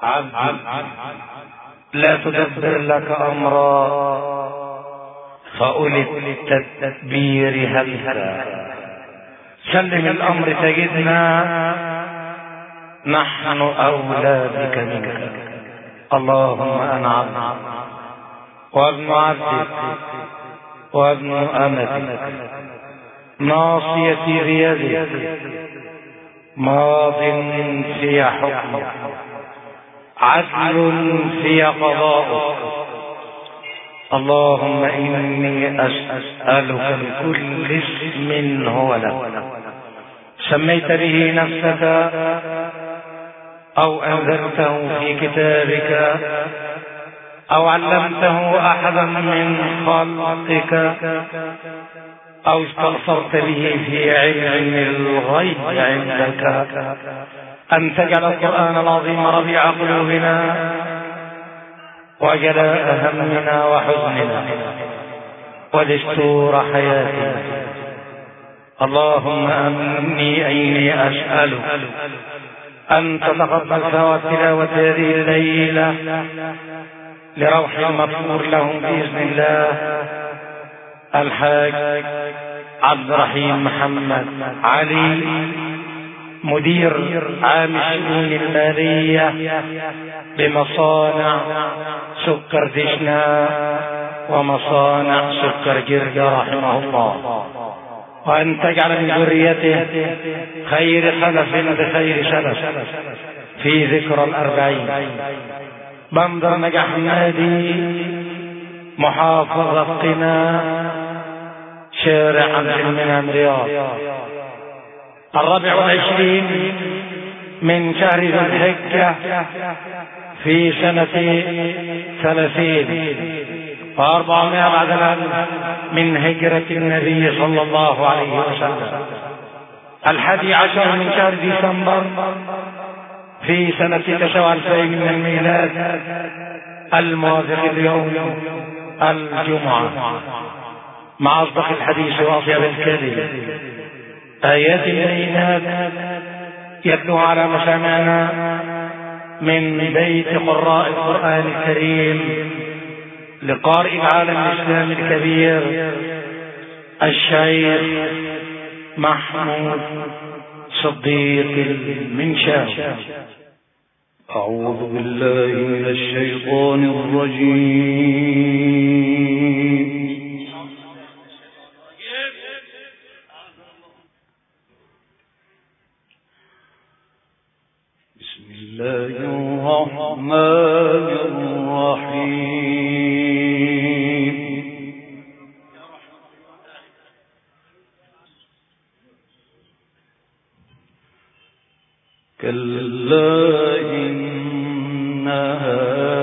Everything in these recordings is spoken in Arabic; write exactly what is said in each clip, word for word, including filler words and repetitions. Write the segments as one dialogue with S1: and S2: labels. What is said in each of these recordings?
S1: عبد لا تدبر لك أمرا فأولي التدبير هلكا. سلم الأمر تجدنا نحن أولى بك منك. اللهم أنا عبد وابن عبدك وابن أمتك، ناصيتي بيدك، ماض في حكمك، عدل في قضاؤك. اللهم إني أسألك بكل اسم هو لك سميت به نفسك أو أنزلته في كتابك أو علمته أحدا من خلقك أو استغفرت به في علم الغيب عندك أن تجعل القرآن العظيم ربيع قلوبنا وجلاء همنا وحزننا ودستور حياتنا. اللهم أمني إني أسألك أن تتقبل ثواب تلاوة هذه الليلة لروح المغفور لهم بإذن الله الحاج عبد الرحيم محمد علي، مدير عام الشؤون المالية بمصانع سكر دشنا ومصانع سكر جرجة رحمه الله، وأن تجعل من ذريته خير خلف بخير سلف في ذكرى الأربعين. بندر نجح نادي محافظة قنا شارع عبد المنعم رياض، الرابع والعشرين من شهر ذي الحجة في سنة ثلاثين وأربعمائة بعد الألف من هجرة النبي صلى الله عليه وسلم، الحادي عشر من شهر ديسمبر في سنة تسعة وألفين من الميلاد، الموافق اليوم الجمعة، مع أصدق الحديث وأطيب الكلم آيات البينات يتلو على مسامعنا من بيت قراء القرآن الكريم لقارئ العالم الإسلامي الكبير الشيخ محمود صديق المنشاوي.
S2: أعوذ بالله من الشيطان الرجيم. بسم الله الرحمن الرحيم. كلا إنها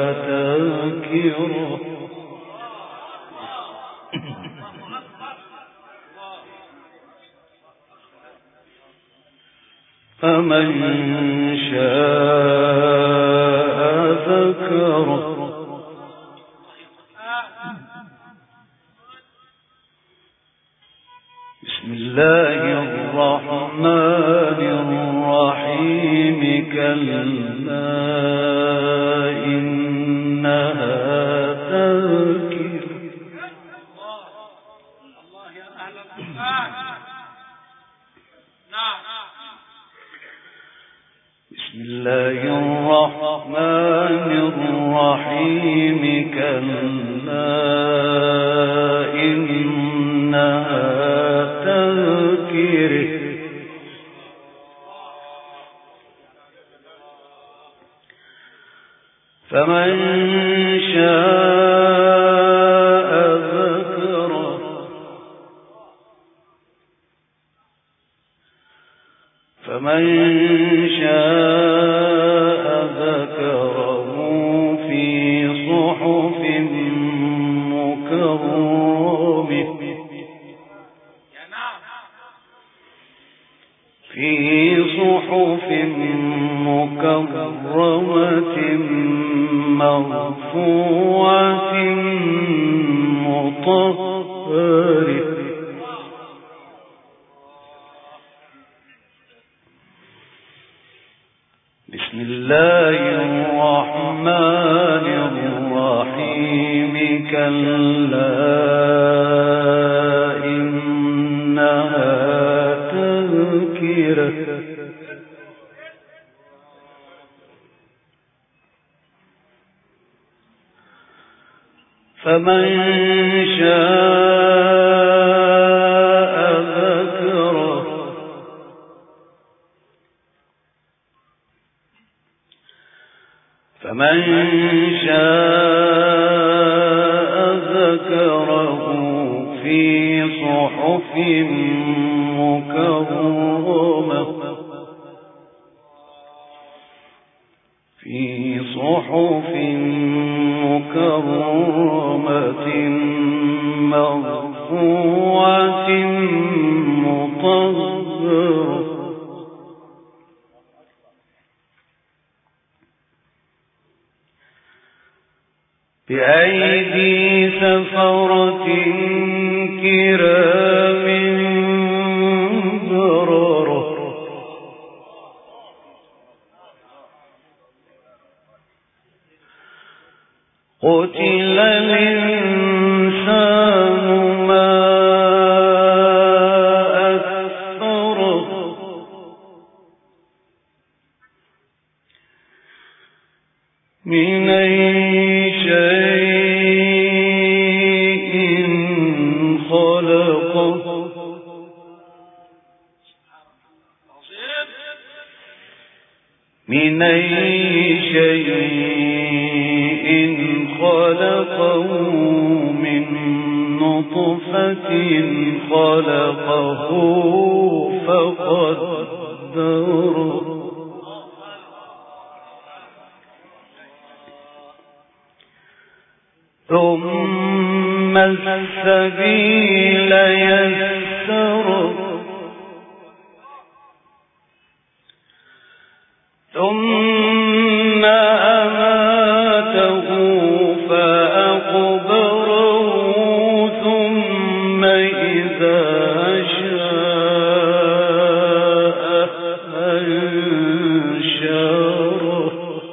S2: تذكرة فمن شاء ذكره. بسم الله الرحمن الرحيم. كلا إنها تذكرة. بسم الله الرحمن الرحيم. كلا إنها تذكرة فمن شاء ذكره. فمن شاء ذكره في صحف مكرمة في صحف مكرمة مرفوعة مطهرة. بسم الله الرحمن الرحمن الرحيم كلا إنها تذكرة فمن شاء ذكره فمن شاء ذكره في صحف مكرمة في صحف مكرمة مرفوعة مطهرة بأيدي سفرة كرام بررة قتل الإنسان ما أكفره من أي شيء خلقه من أي شيء خلقه من نطفة خلقه فقدره ثم السبيل يسره ثم أماته فأقبره ثم إذا شاء أنشره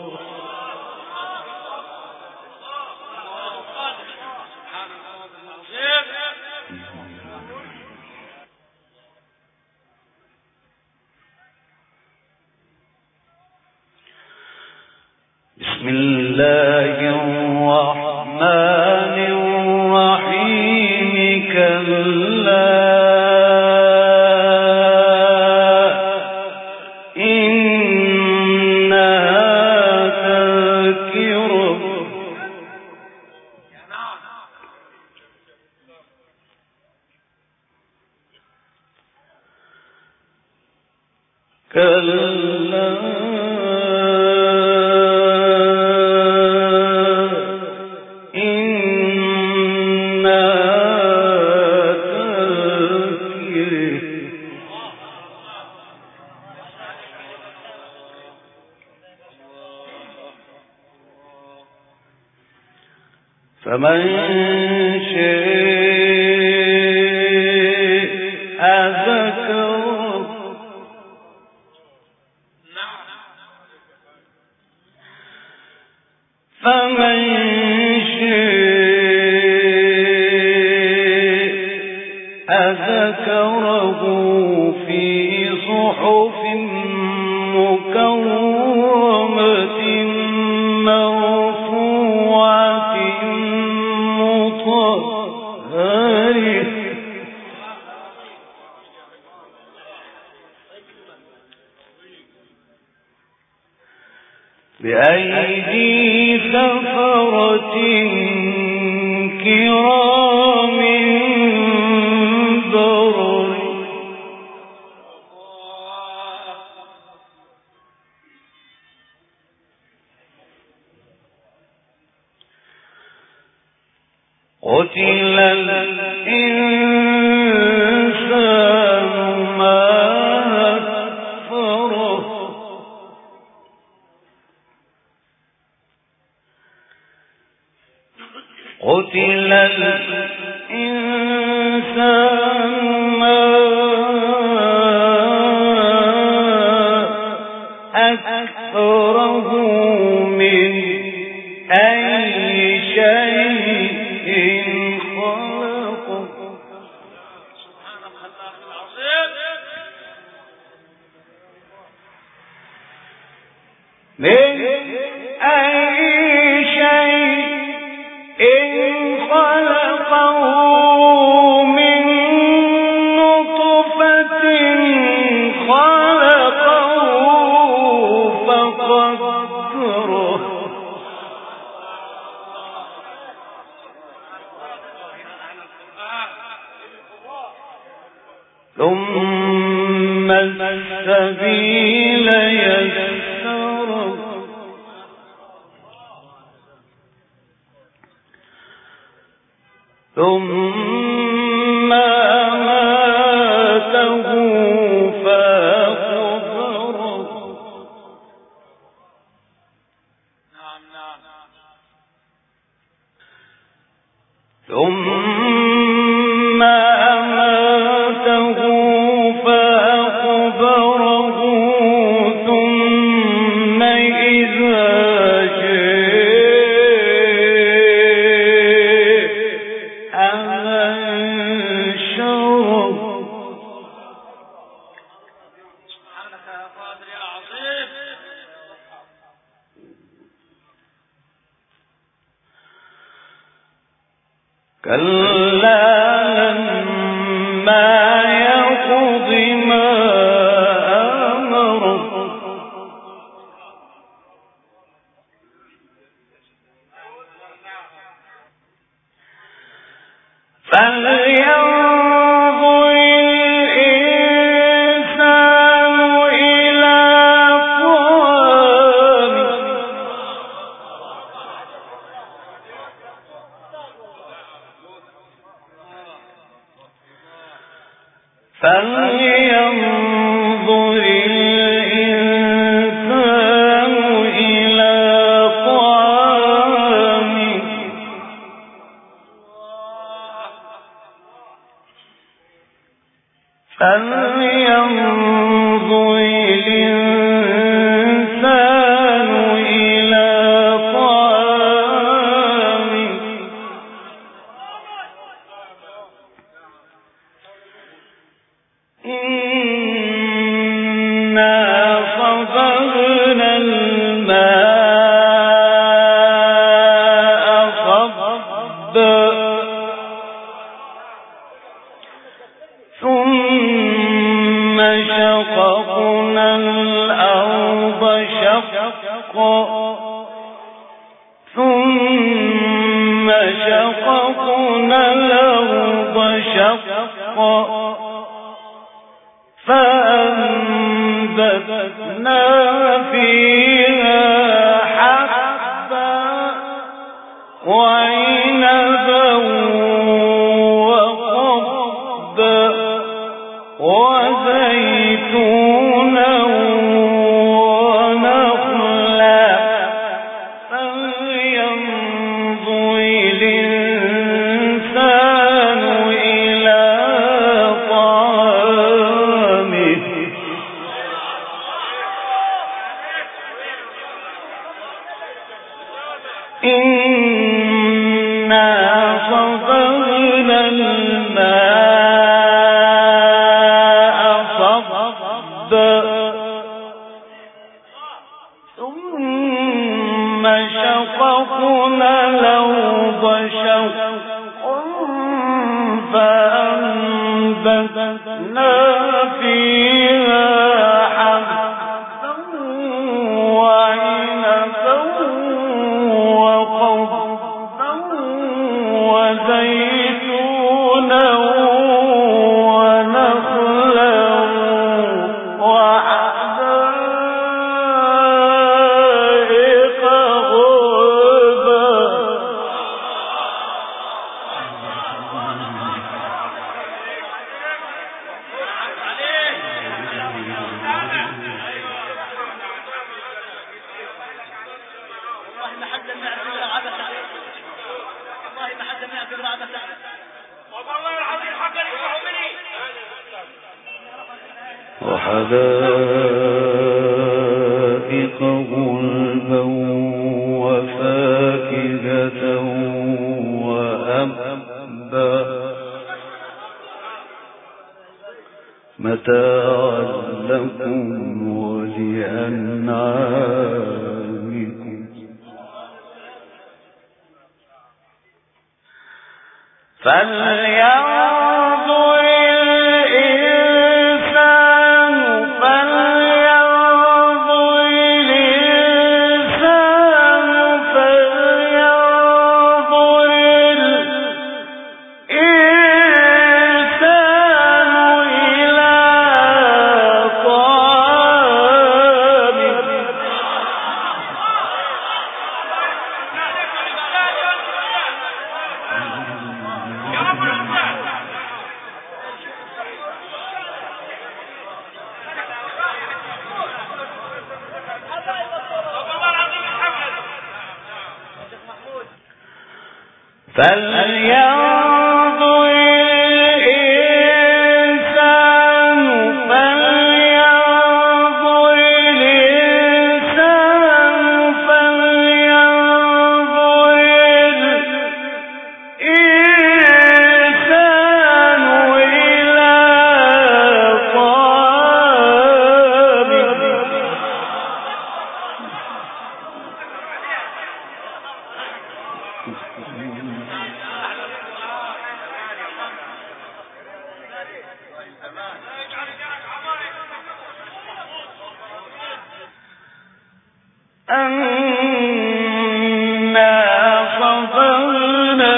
S2: بسم الله الرحمن الرحيم كلا إنها تذكرة كلا فمن شاء ذكره فمن شاء ذكره في صحف مكرمة مرفوعة مطهرة بأيدي سفرة كرام برر قتل الإنسان ما أكفره قتل الإنسان ما أكفره من أي شيء خلقه من نطفة خلقه فقدره ثم السبيل يسره ثم أماته فأقبره ثم أماته فأقبره ثم إذا كلا لما يقض ما أمره فلينظر الإنسان إلى طعامه فلينظر الإنسان إلى طعامه فلينظر الإنسان إلى طعامه إنا صببنا الماء صبا ثم شققنا الأرض شقا ثم شققنا الأرض شقا فأنبتنا فيها حبا وعنبا وقضبا وزيتونا ونخلا فلينظر الإنسان إلى طعامه إنا صببنا الماء صبا ثم شققنا الأرض شقا فأنبتنا فيها حبا وعنبا وقضبا وزيتونا ونخلا وحدائق غلبا وحدائق غلبا وفاكهة وأبا متاعا لكم ولأنعامكم فلينظر الإنسان فلينظر الإنسان فلينظر الإنسان إلى طعامه فلينظر الإنسان فلينظر الإنسان فلينظر الإنسان إلى طعامه أنا صببنا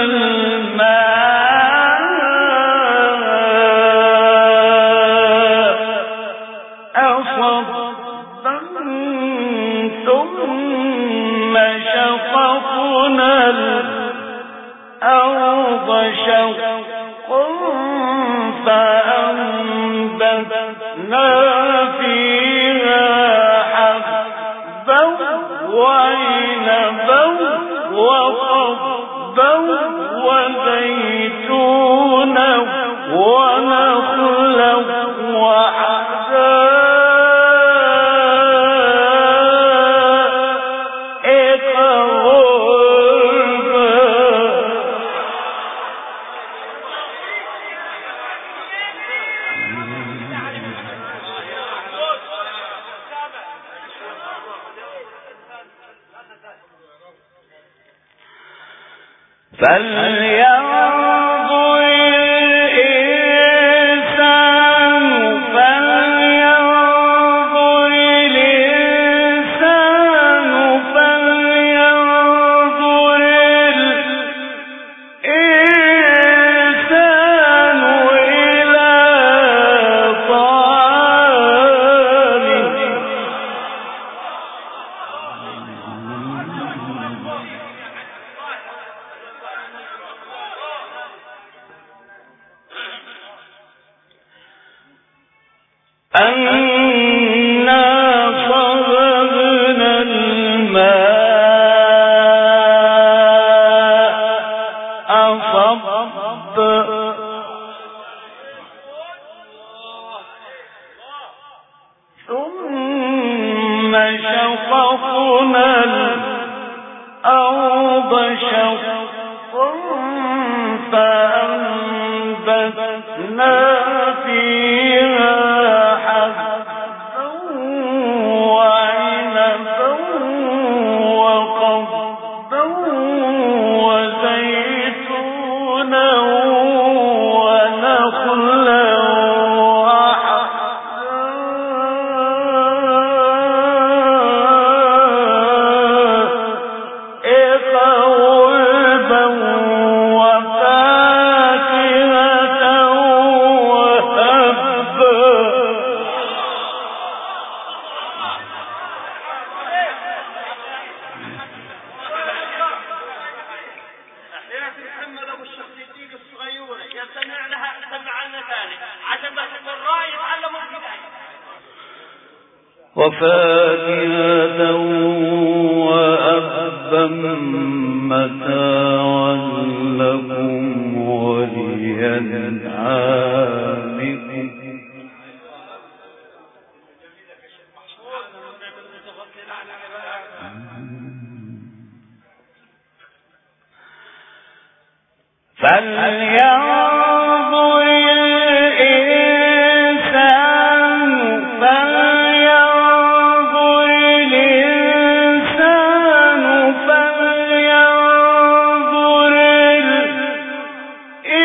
S2: الماء صبا ثم شققنا الأرض شقا فأنبتنا فيها حبا وعنبا وقضبا وزيتونا ونخلا وحدائق غلبا فلينظر الإنسان فلينظر الإنسان فلينظر الإنسان إلى طعامه أنا صببنا الماء صبا ثم شققنا الأرض شقا فأنبتنا فيها حبا وعنبا وقضبا وزيتونا ونخلا وحدائق غلبا وفاكهة وهبا
S3: محمد ابو الشيخ الصديق الصغيره يستمع لها سمع لنا ثاني عشان بس القراء يتعلموا البدايه
S2: وفاكهة وأبا متاعا لكم ولأنعامكم فلينظر الإنسان فلينظر الإنسان فلينظر الإنسان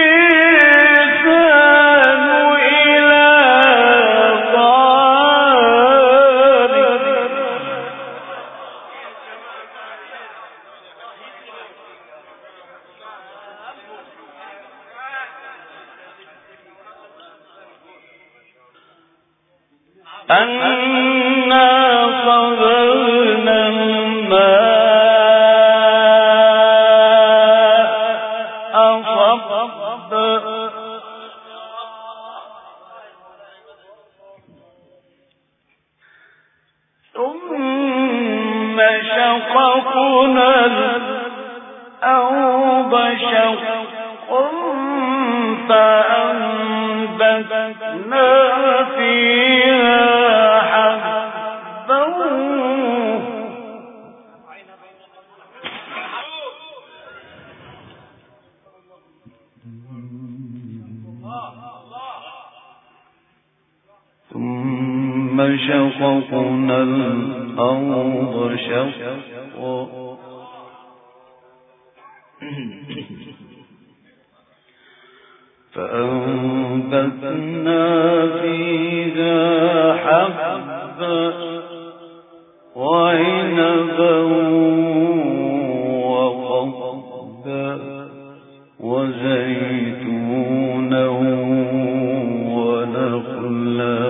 S2: أنا صببنا الماء صبا ثم شققنا الأرض شقا فأنبتنا فيها حبا ثم شققنا الأرض شقا فأنبتنا فيها حبا وعنبا وقضبا وزيتونا ونخلا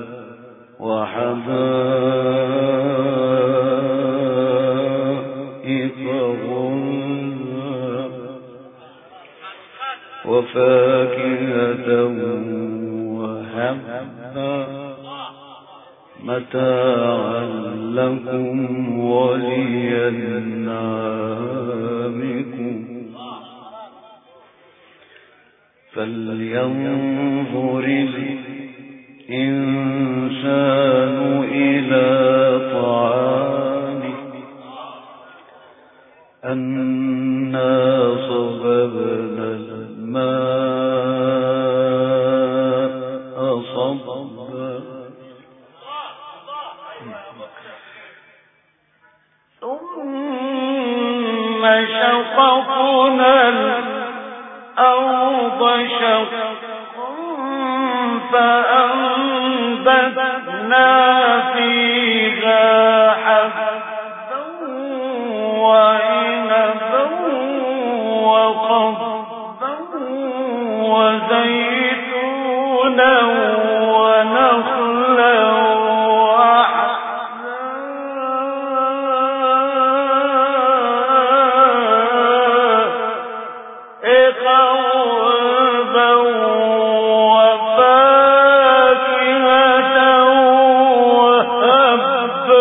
S2: وحدائق غلبا وفاكهة وهبا متاعا لكم ولأنعامكم فلينظر الإنسان إلى طعامه أنا صببنا الماء صبا ثم شققنا الأرض شقا فأنبتنا فيها حبا وعنبا وقضبا وزيتونا ونخلا وحدائق غلبا وفاكهة وهبا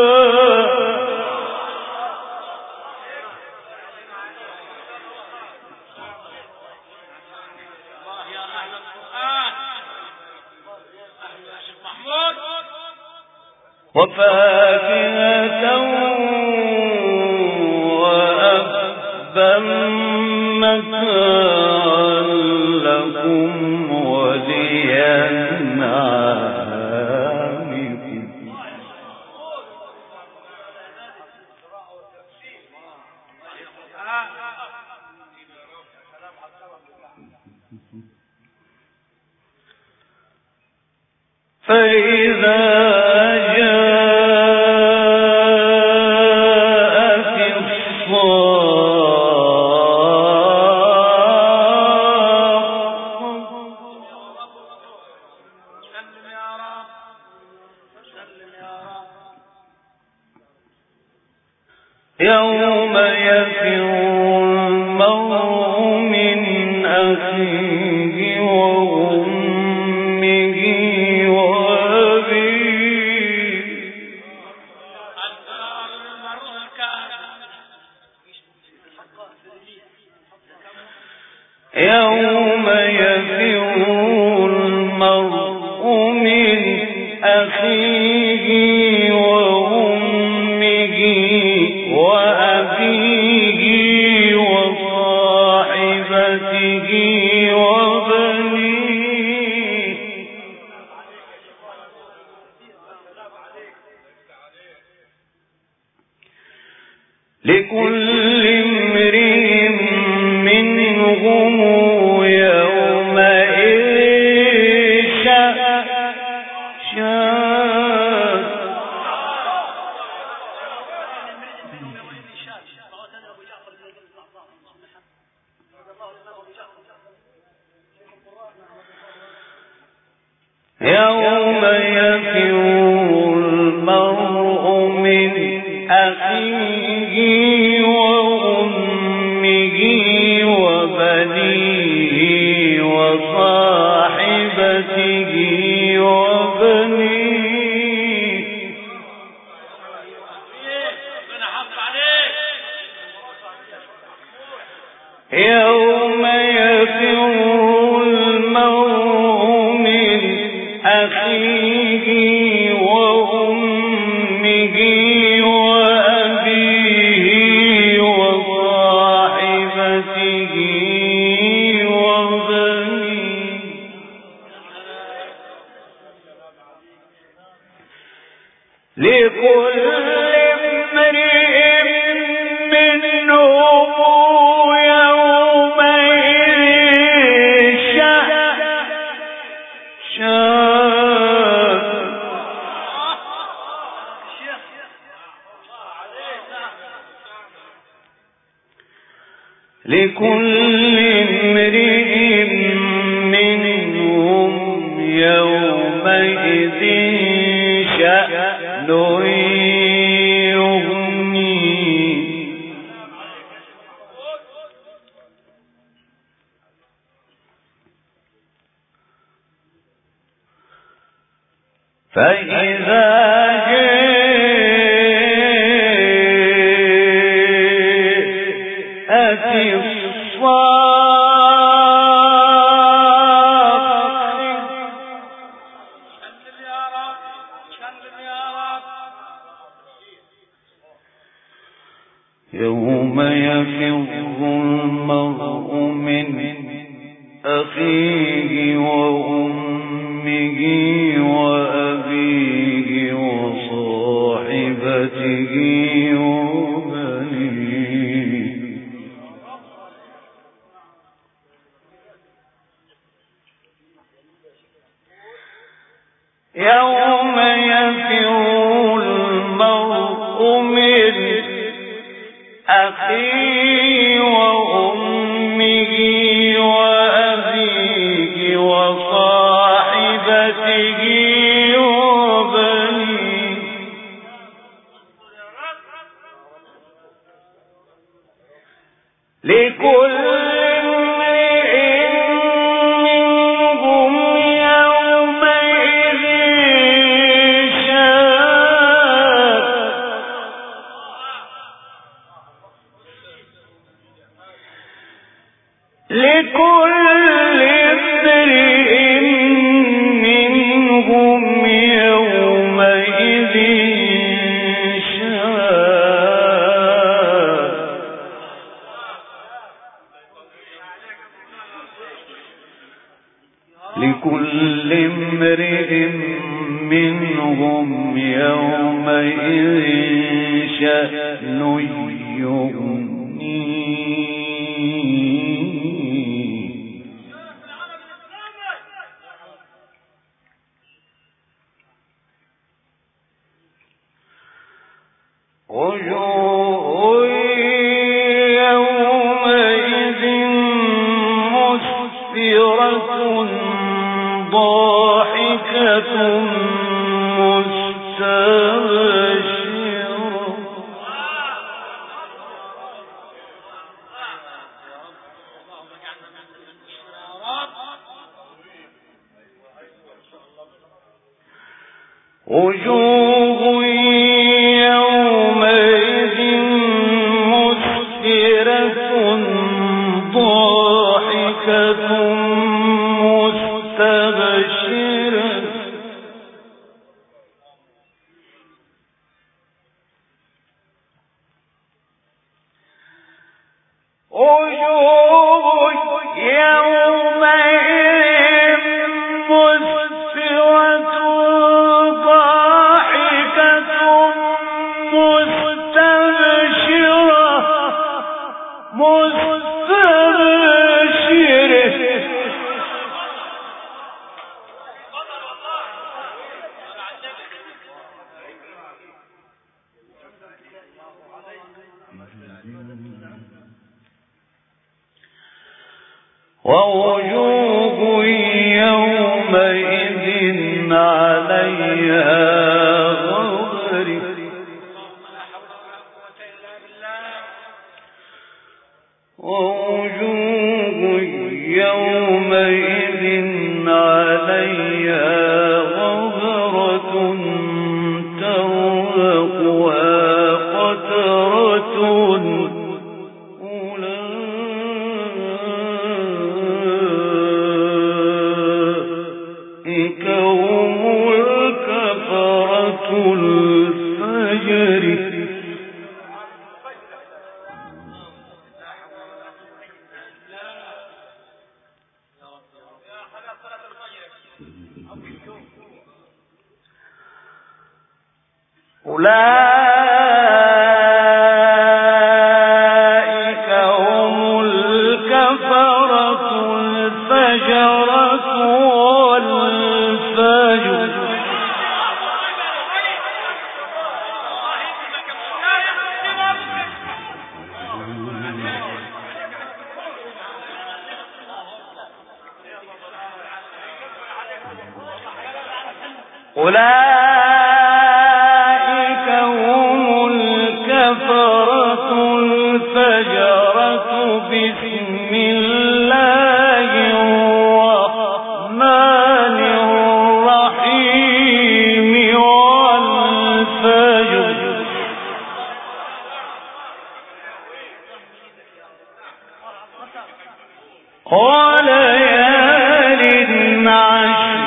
S2: وفاكهة وأبا متاعا لكم ولأنعامكم فإذا جاءت الصاخة يوم يفر المرء من أخيه وأمه وأبيه يوم يفر المرء من أخيه وأمه وأبيه وصاحبته وبنيه لكل امرئ منهم يومئذ شأن يوم يفر يوم يفر المرء من أخيه وأمه وأبيه وصاحبته وبنيه لكل امرئ منهم يومئذ شأن لكل امرئ منهم يومئذ شأن يغنيه فإذا جاءت يوم يفر المرء من أخيه وأمه وأبيه وصاحبته وبنيه يوم يفر المرء من أخيه وأمه وأبيه وصاحبته وبنيه لكل امرئ منهم يومئذ شأن لكل امرئ منهم يومئذ شأن لكل امرئ منهم يومئذ شأن يغنيه وجوه يومئذ مسفرة ضاحكة مستبشرة وجوه يومئذ مسفرة ضاحكة مستبشرة وجوه يومئذ مسفرة ضاحكة مستبشرة مستبشرة ووجوه يومئذ عليها غبرة ووجوه يومئذ عليها غبرة ترهقها قترة أولئك أولئك هم الكفرة الفجرة والفجر أولئك هم الكفرة الفجرة بسم الله الرحمن الرحيم والفجر وليال عشر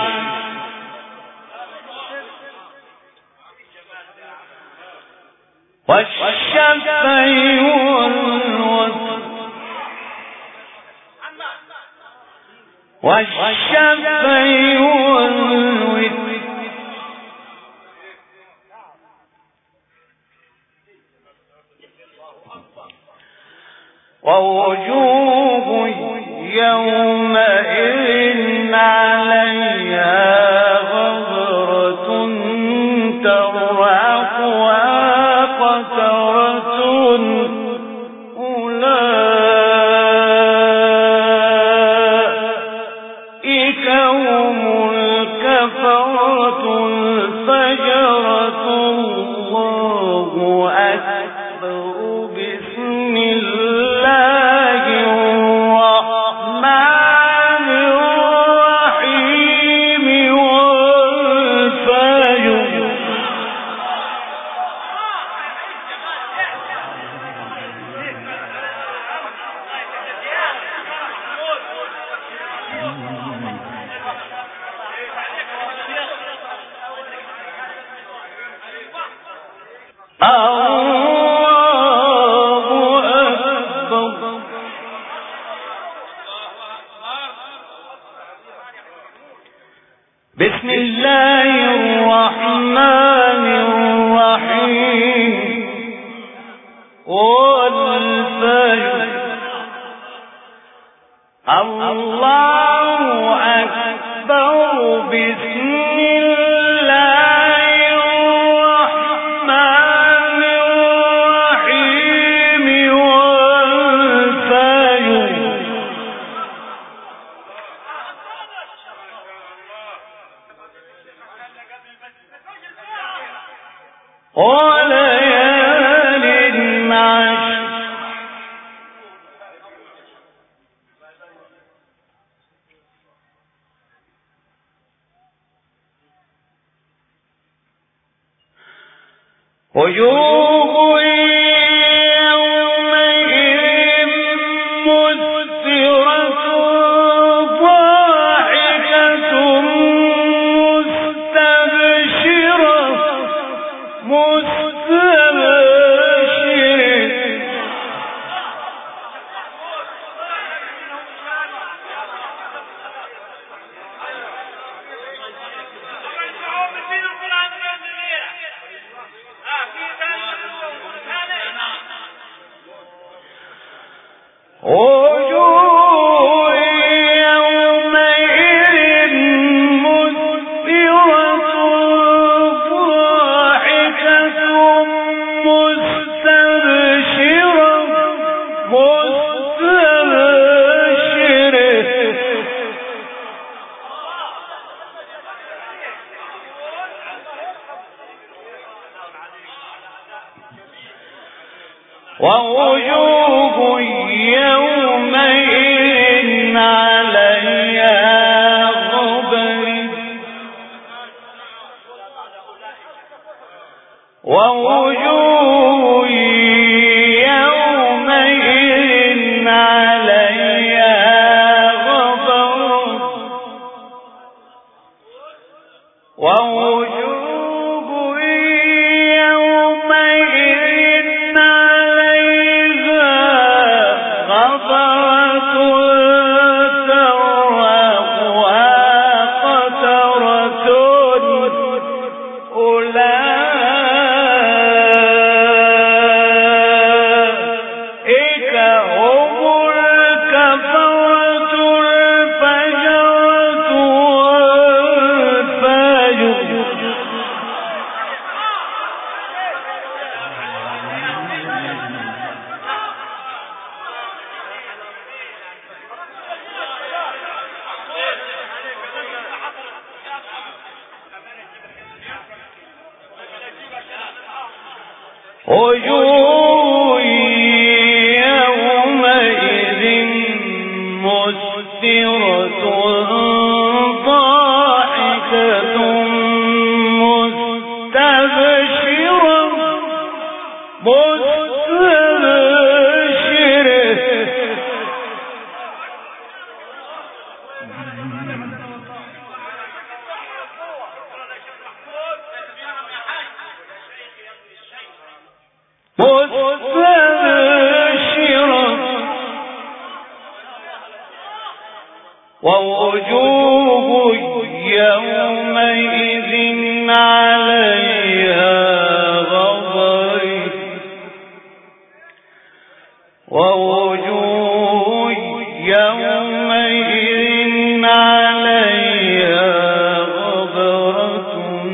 S2: والشفع والوتر والشفع والوتر ووجوه يومئذ عليها غبرة ترهقها قترة أولئك هم الكفرة الفجرة الله أكبر بسم الله الرحمن الرحيم والفجر الله أكبر بسم الله الرحمن الرحيم والفجر الله أكبر بسم الله الرحمن الرحيم والفجر وليال عشر وجوه يومئذ مسفرة ضاحكة مستبشرة مستبشرة وجوه يومئذ مسفرة ضاحكة مستبشرة مستبشرة ووجوه يومئذ عليها غبرة ووجوه يومئذ عليها غبرة ووجوه يومئذ عليها وجوه يومئذ مسفرة ضاحكة مستبشرة ووجوه يومئذ عليها غبرة ووجوه يومئذ عليها غبرة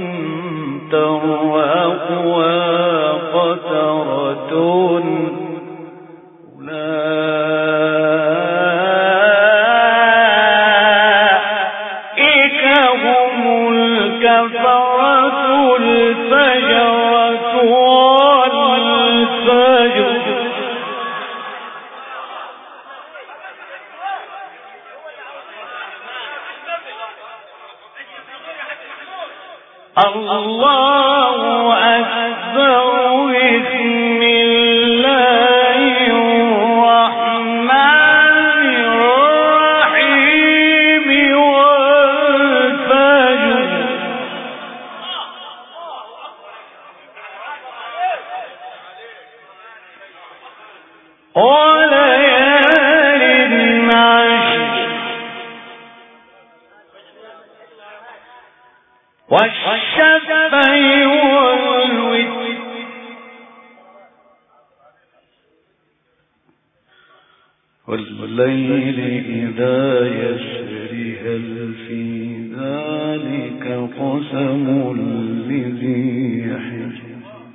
S2: ترهقها قترة كفرة الفجرة والفجر الله أكبر بسم الله الرحمن الرحيم والفجر وليال عشر والشفع والوتر والليل إذا يسري هل في ذلك قسم لذي حجر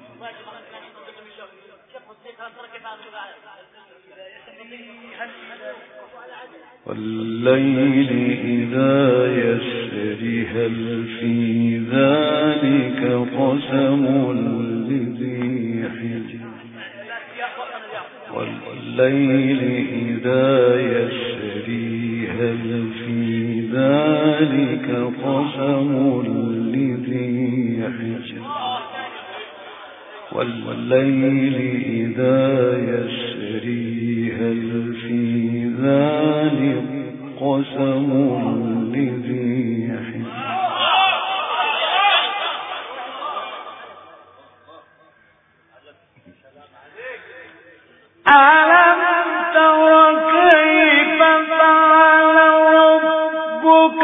S2: والليل إذا يسري هل في ذلك قسم لذي حجر والليل إذا يسري هل في ذلك قسم لذي حجر والليل إذا يسري هل في ذلك قسم لذي حجر ألم تر كيف فعل ربك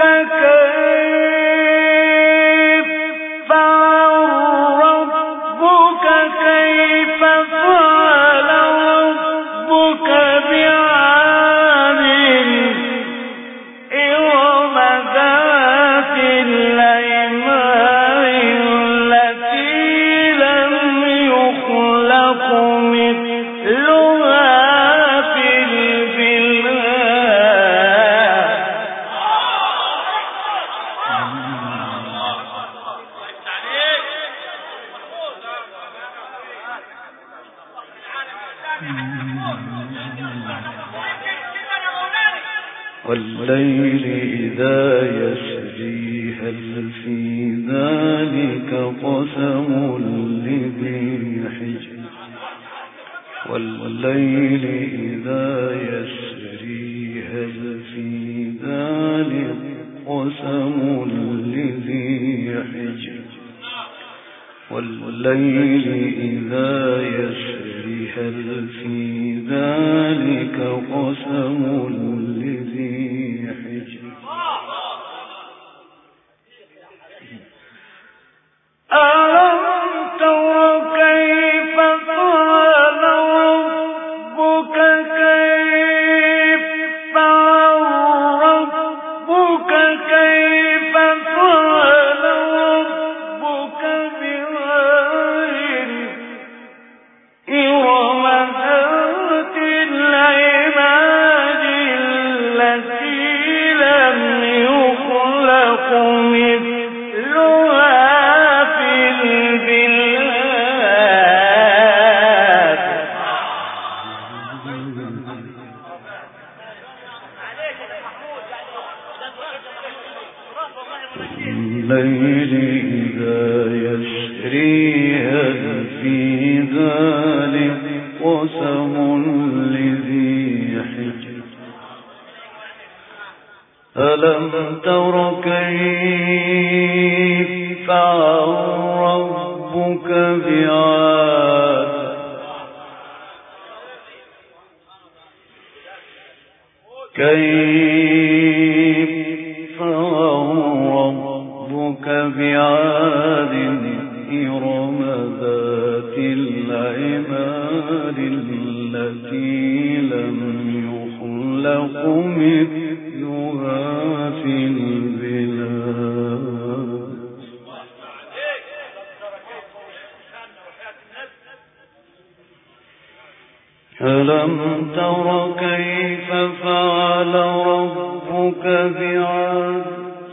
S2: كيف فعل ربك كيف فعل ربك بعاد إرم ذات العماد التي لم يخلق مثلها في البلاد والليل إذا يسري هل في ذلك قسم لذي حجر والليل إذا يسري هل في ذلك قسم لذي حجر والليل إذا يسري هل في ذلك قسم لذي حجر ألم تر كيف فعل ربك كيف فعل ربك كيف فعل ربك بعاد إرم ذات العماد التي لم يخلق مثلها في البلاد والليل إذا يسري هل في ذلك قسم لذي حجر ألم تر كيف فعل ربك بعاد كيف فعل ربك بعاد إرم ذات العماد التي لم يخلق مثلها في البلاد ألم تر كيف فعل ربك بعاد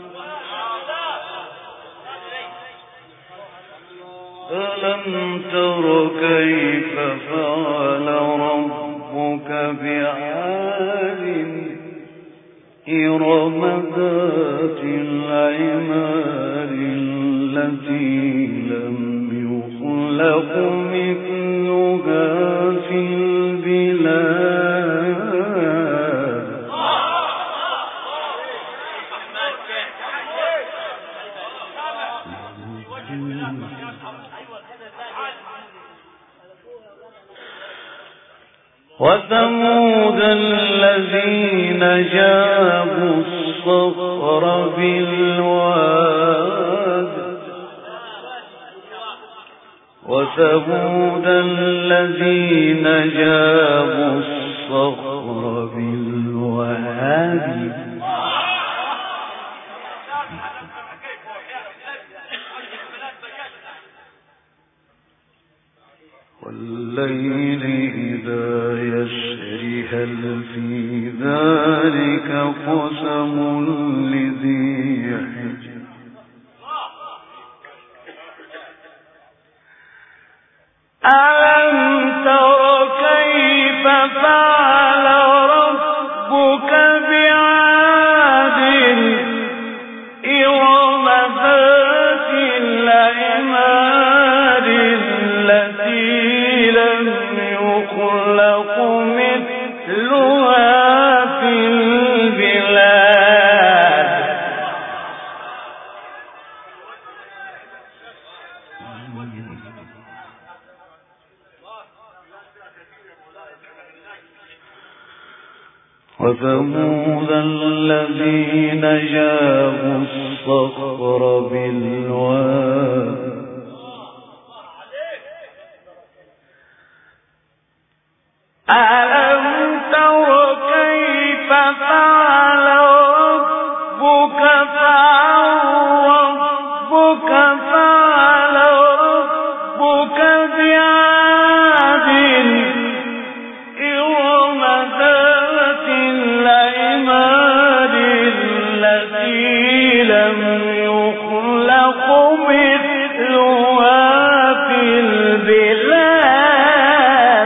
S2: ألم تر كيف فعل ربك بعاد إرم ذات العماد التي لم يخلق مثلها في البلاد وثمود الذين جابوا الصخر بالواد وثمود الذين جابوا الصخر بالواد والليل إذا يسري هل في ذلك قسم لذي حجر ألم تر كيف فعل ربك بعاد إرم ذات العماد التي لم يخلق مثلها في البلاد وثمود الذين جابوا الصخر بالواد ألم تر كيف فعل ربك فعل ربك فعل ربك بعاد إرم ذات العماد التي لم يخلق مثلها في البلاد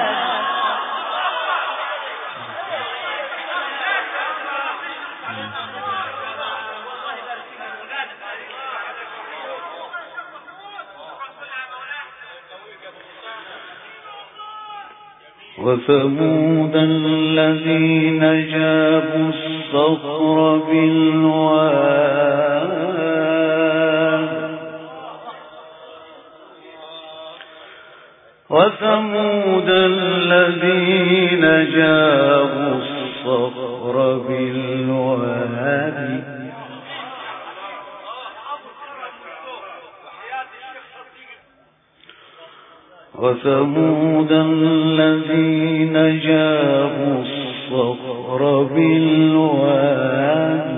S2: وثمود الذين جابوا الصخر بالواد وثمود الذين جابوا الصخر بالواد وثمود الذين جابوا الصخر بالواد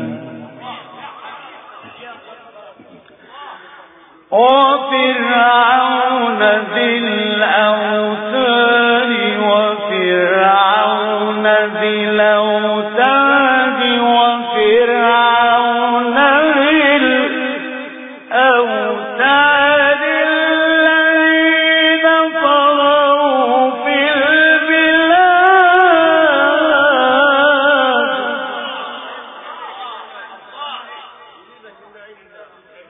S2: وفرعون ذي الأوتاد وفرعون ذي الأوتاد وفرعون ذي الأوتاد الذين طغوا في البلاد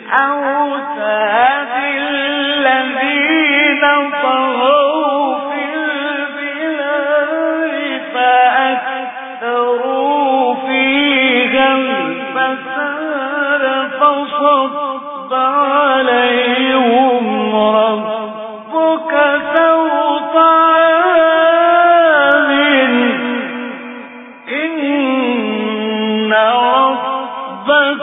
S2: أوتاد الذين طغوا في البلاد فأكثروا فيها الفساد فصب عليهم ربك سوط عذاب إن ربك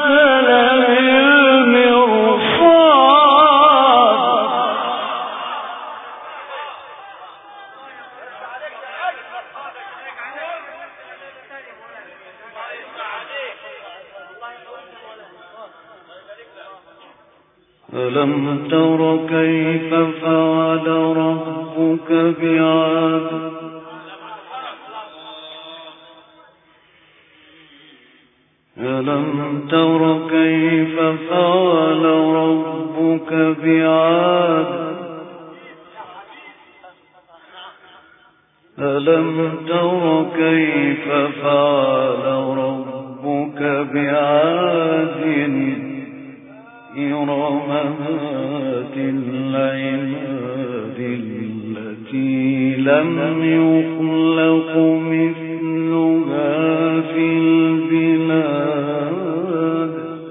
S4: ألم تر كيف فعل ربك بعاد ألم تر كيف فعل ربك بعاد ألم تر كيف فعل ربك بعاد إرم ذات العماد التي لم يخلق مثلها في البلاد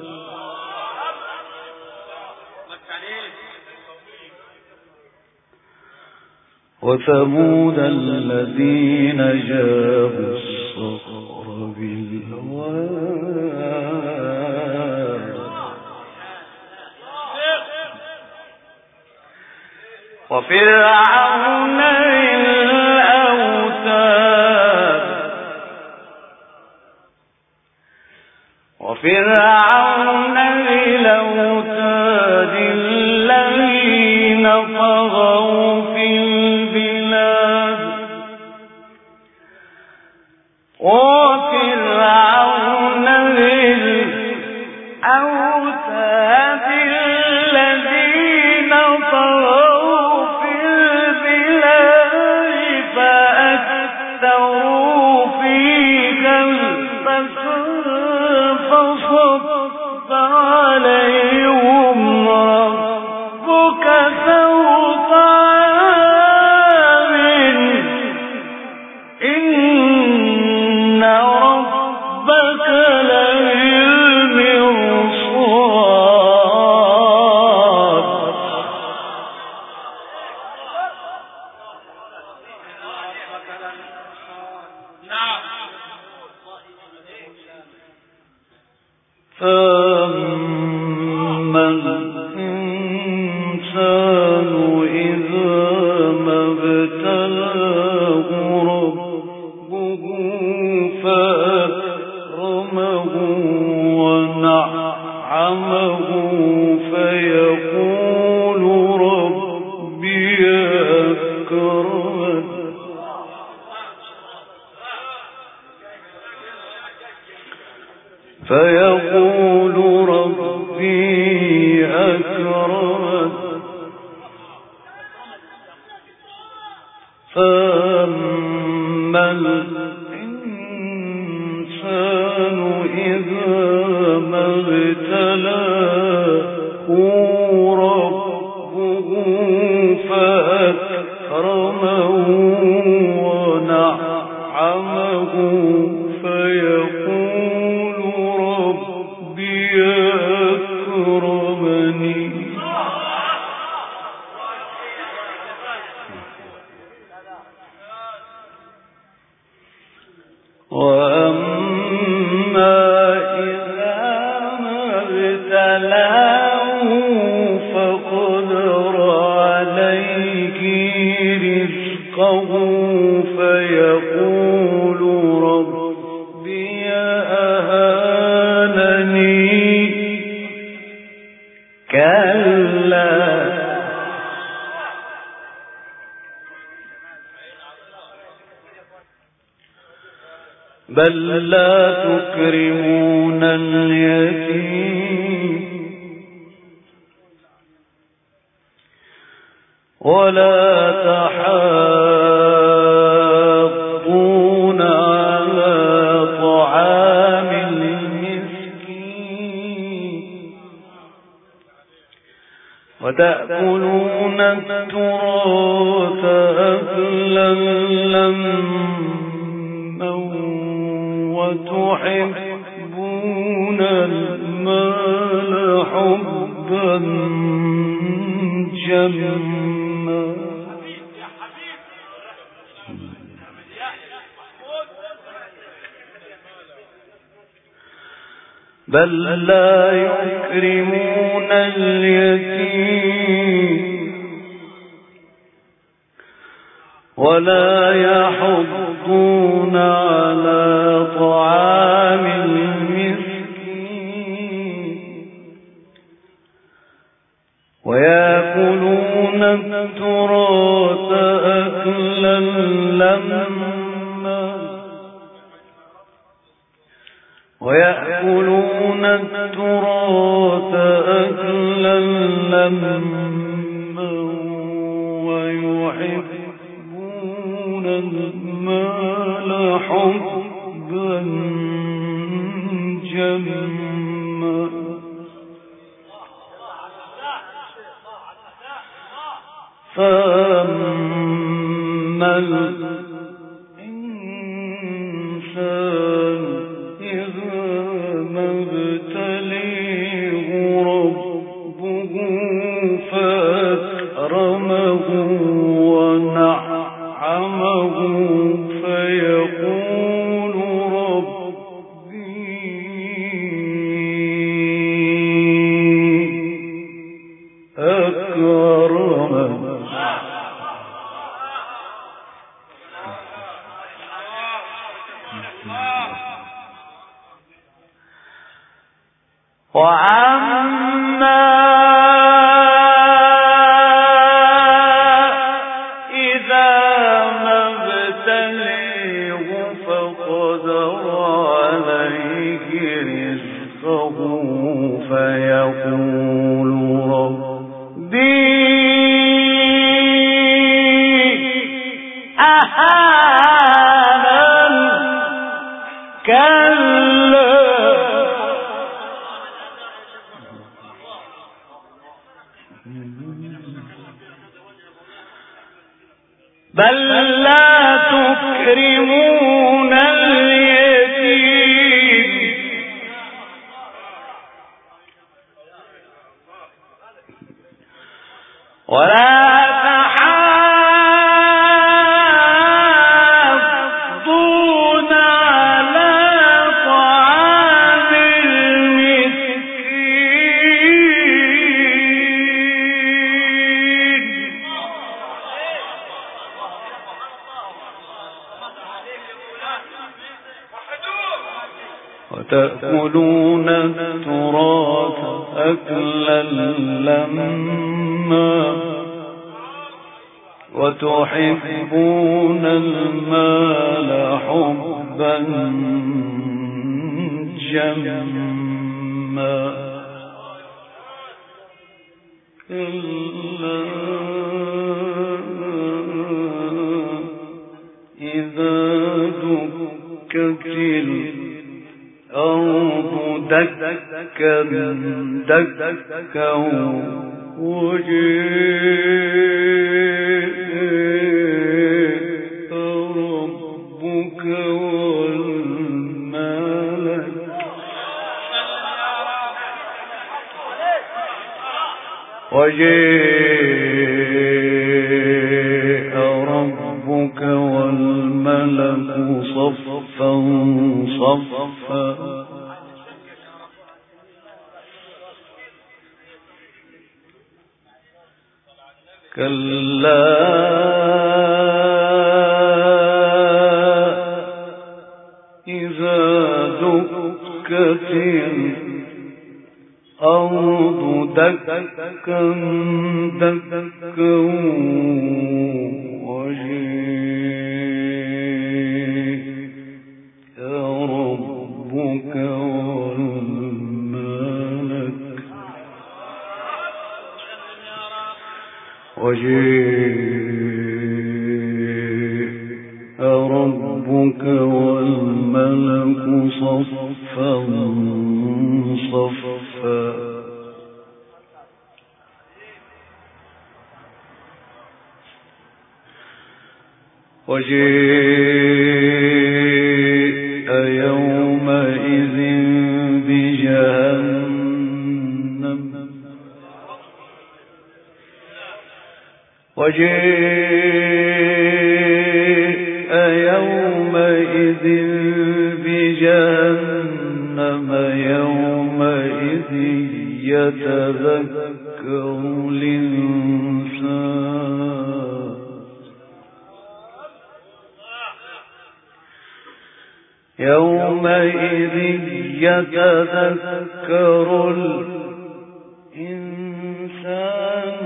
S4: وثمود الذين جابوا الصخر بالواد
S2: وفرعون الأوتاد وفرعون الأوتاد الذين طغوا في البلاد وفرعون الأوتاد الذين طغوا فصب عليهم ربك سوط عذاب إن ربك لبالمرصاد
S4: فأما الإنسان إذا ما ابتلاه ربه فأكرمه ونعمه فيقول ربي أكرمن فيقول ربي أكرمن فأما الإنسان إذا ما ابتلاه ربه فأكرمه ونعمه فيقول ربي أكرمني وأما إذا ما ابتلاه فقدر عليه رزقه فيقول ربي أهانني كلا بل لا تكرمون اليتيم ولا تحاضون على طعام المسكين وتأكلون التراث أكلا لما وتحبون المال حبا جما بل لا يكرمون اليتيم ولا يحضون على طعام المسكين ويأكلون التراث أكلا لما ويأكلون التراث أكلا لما ويحبون المال حبا جما فأما الإنسان إذا ما ابتليه ربه فأكرمه ونعمه فيقول ربي أكرمن وعما إذا ما ابتليه فقدر عليه رزقه فيقول ربي أهانن كلا بل لا تكرمون اليتيم ولا تحاضون على طعام المسكين وتأكلون التراث أكلا لما وتحبون المال حبا جما إلا إذا دكت الأرض دكا دكا وجاء ربك والملك وجاء ربك والملك صفا صفا كلا إذا دكت الأرض دكا دكا وجاء ربك والملك وجاء ربك والملك صفا صفا وجيء يومئذ بجهنم وجيء يومئذ بجهنم يومئذ يتذكر الإنسان يومئذ يتذكر الإنسان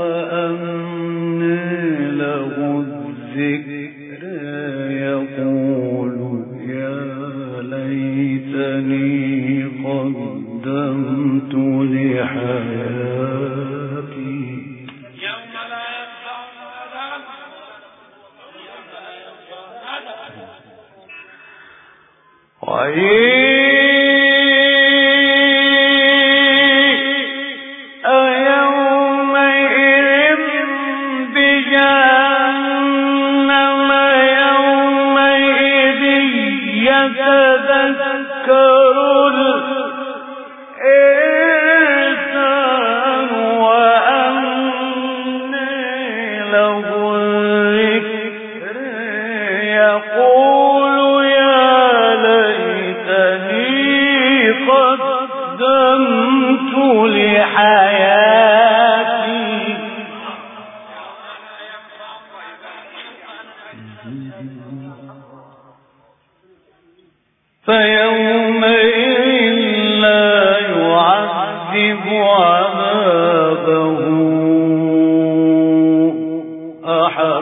S4: وأنى له الذكر يقول يا ليتني قدمت لحياتي
S3: يوم لا ينفع مال
S4: فيومئذ لا يعذب عذابه أحد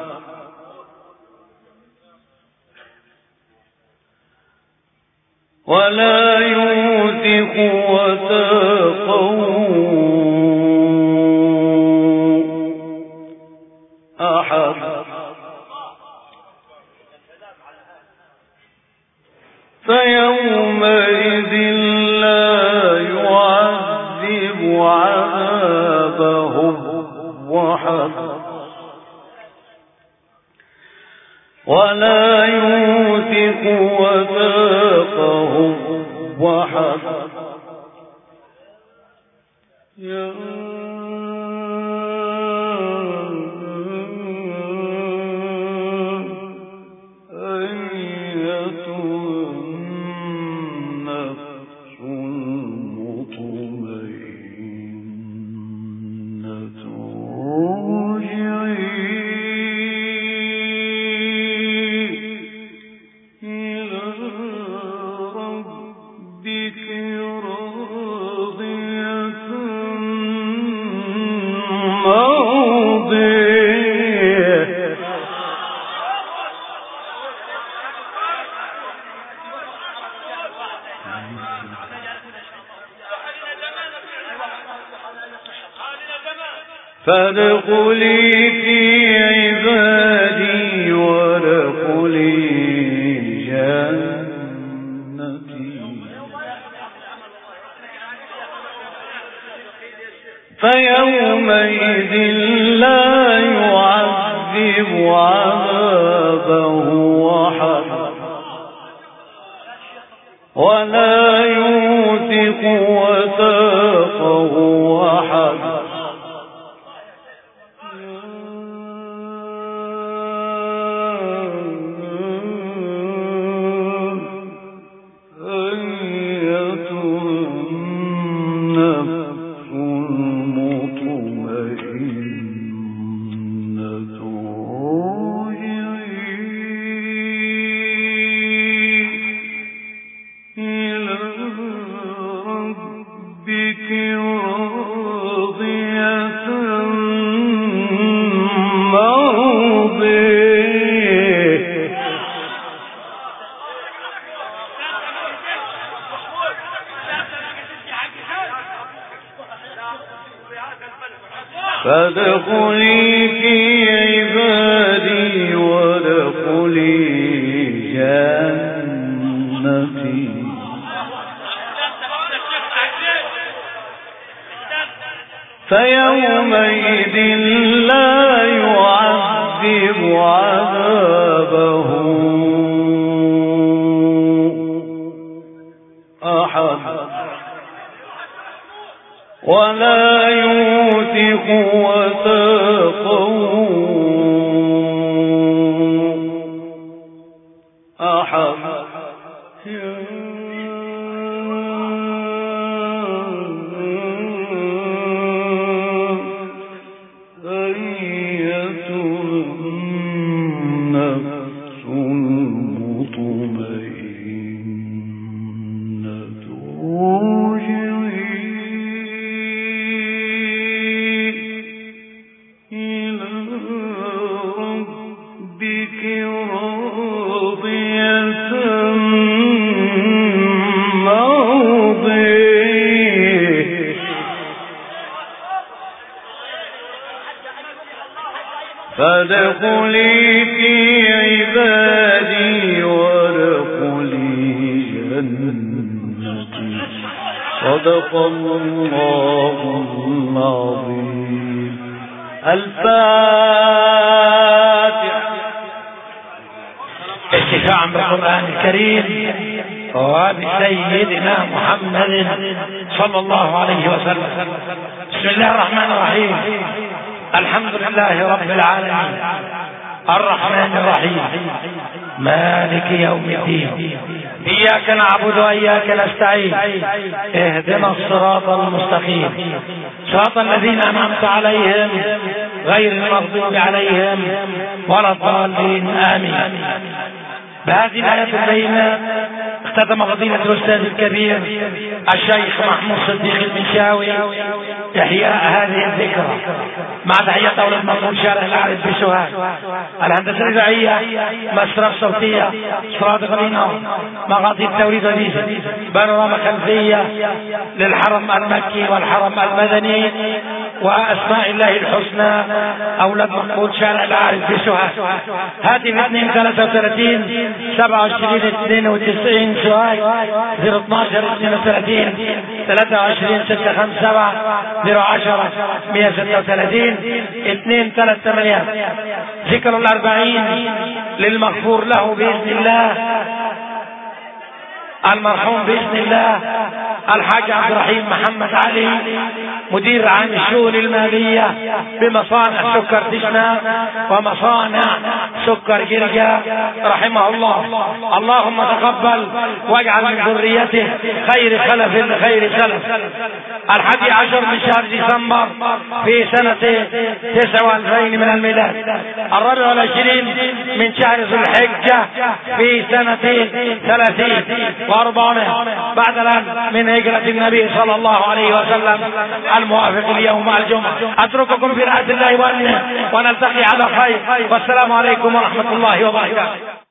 S4: ولا يوثق وثاقه أحد فيومئذ لا يعذب عذابه أحد ولا يوثق وثاقه أحد فادخلي في عبادي وادخلي جنتي فيومئذ لا يعذب عذابه أحد ولا يوثق وثاقه أحد فادخلي في عبادي وادخلي جنتي فيومئذ لا يعذب يعذب عذابه أحد ولا يوثق وثاقه أحد فادخلي في عبادي وادخلي جنتي. صدق الله العظيم. الفاتحة.
S1: اتفاعا بالقرآن الكريم وبسيدنا محمد صلى الله عليه وسلم. بسم الله الرحمن الرحيم. الحمد لله رب العالمين الرحمن الرحيم مالك يوم الدين. إياك نعبد وإياك نستعين. اهدنا الصراط المستقيم صراط الذين أنعمت عليهم غير المغضوب عليهم ولا الضالين آمين. بهذه الآيات البينات اختتم فضيلة الأستاذ الكبير الشيخ محمود صديق المنشاوي إحياء هذه الذكرى مع تحية أولاد مقبول شارع العارف بسوهاج. الهندسة الإذاعية مسرح صوتية صادق الإنارة مغاطي التوريد والديزل بانوراما خلفية للحرم المكي والحرم المدني وأسماء الله الحسنى أولاد مقبول شارع العارف بسوهاج. هاتف اثنين ثلاثة وثلاثين سبعة وعشرين اثنين وتسعين سوهاج صفر اثناشر اثنين وثلاثين ثلاثة وعشرين ستة خمسة سبعة صفر عشرة مئة وستة وثلاثين اثنين ثلاثة ثمانية. ذكر الأربعين للمغفور له بإذن الله المرحوم بإذن الله الحاج عبد الرحيم محمد علي مدير عام الشؤون المالية بمصانع سكر تشنا ومصانع سكر جرجا رحمه الله. اللهم تقبل واجعل من ذريته خير خلف لخير سلف. الحادي عشر من شهر ديسمبر في سنة تسعة وألفين من الميلاد. الرابع والعشرين من شهر ذو الحجة في سنة ثلاثين وأربعمائة بعد الآن من هجرة النبي صلى الله عليه وسلم الموافق اليوم الجمعة. أترككم في رعاية الله وأمنه ونلتقي على خير والسلام عليكم ورحمة الله وبركاته.